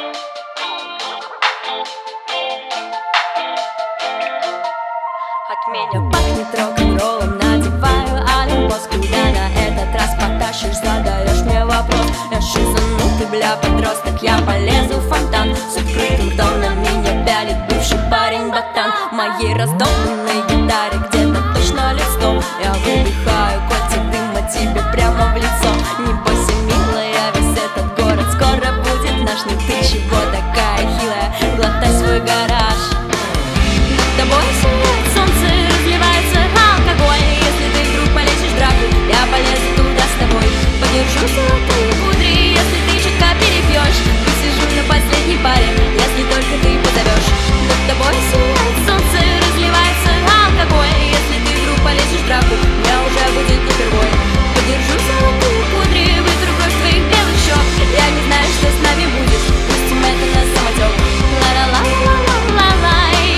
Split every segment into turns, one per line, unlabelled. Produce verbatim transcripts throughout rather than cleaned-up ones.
От меня пахнет рок-н-роллом, надеваю олимпос. Куда на этот раз потащишь, задаешь мне вопрос. Я шизанутый, бля, подросток, я полезу в фонтан. С открытым ртом на меня пялит бывший парень-ботан. В моей раздолбанной гитаре где-то точно лет сто. Я выдыхаю котик дыма тебе прямо в лицо. Не бойся, милая, весь этот город скоро будет наш. Не ты чего такая хилая, глотай свой гараж. Над тобой сияет солнце, разливается алкоголь. Если ты вдруг полезешь в драку, я полезу туда с тобой. Подержу золотые кудри, если ты чутка перепьешь. Посижу на последней паре, если только ты позовешь. Над тобой сияет солнце, разливается алкоголь. Если ты вдруг полезешь в драку, мне уже будет не впервой. Подержу золотые кудри, вытру кровь твоих белых щек. Я не знаю, что с нами будет, пустим это на самотек. Ла-ла-ла-ла-ла-ла-ла.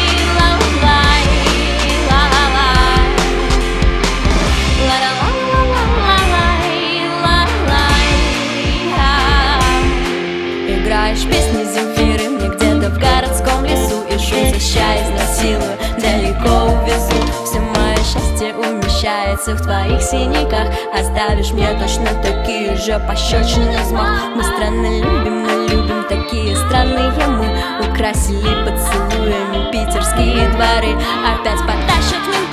Играешь песни Земфиры мне где-то в городском лесу. И шум заща изнасилую, далеко увезу. Все мое счастье умещается в твоих синяках. Оставишь мне точно такие же пощечины взмах. Мы странно любим, мы любим такие странные мы. Украсили поцелуями питерские дворы. Опять потащат меня